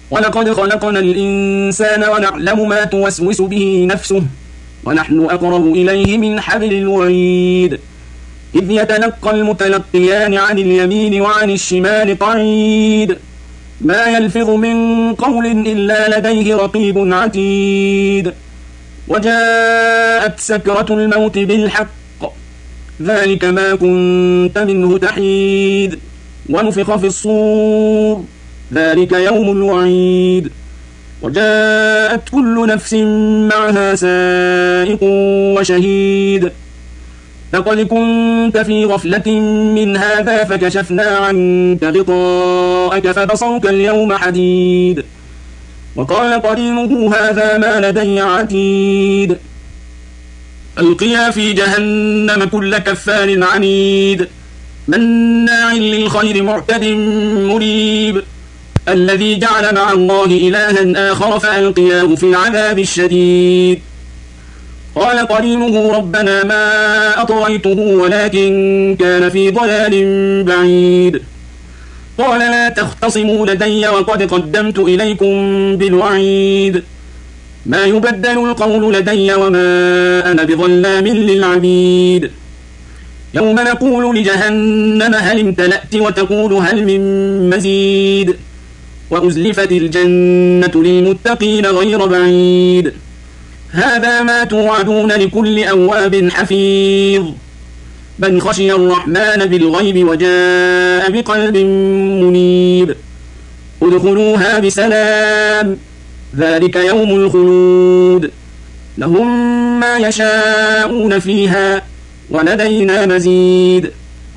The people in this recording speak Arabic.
ولقد خلقنا الإنسان ونعلم ما توسوس به نفسه ونحن أقرب إليه من حبل الوريد إذ يتلقى المتلقيان عن اليمين وعن الشمال قعيد ما يلفظ من قول إلا لديه رقيب عتيد وجاءت سكرة الموت بالحق ذلك ما كنت منه تحيد ونفخ في الصور ذلك يوم الوعيد وجاءت كل نفس معها سائق وشهيد لقد كنت في غفلة من هذا فكشفنا عنك غطاءك فبصرك اليوم حديد وقال قرينه هذا ما لدي عتيد ألقيا في جهنم كل كفار عنيد مناع للخير معتد مريب الذي جعل مع الله إلها آخر فألقياه في العذاب الشديد قال قرينه ربنا ما أطغيته ولكن كان في ضلال بعيد قال لا تختصموا لدي وقد قدمت إليكم بالوعيد ما يبدل القول لدي وما أنا بظلام للعبيد يوم نقول لجهنم هل امتلأت وتقول هل من مزيد وأزلفت الجنة للمتقين غير بعيد هذا ما توعدون لكل أواب حفيظ من خشي الرحمن بالغيب وجاء بقلب منيب ادخلوها بسلام ذلك يوم الخلود لهم ما يشاءون فيها ولدينا مزيد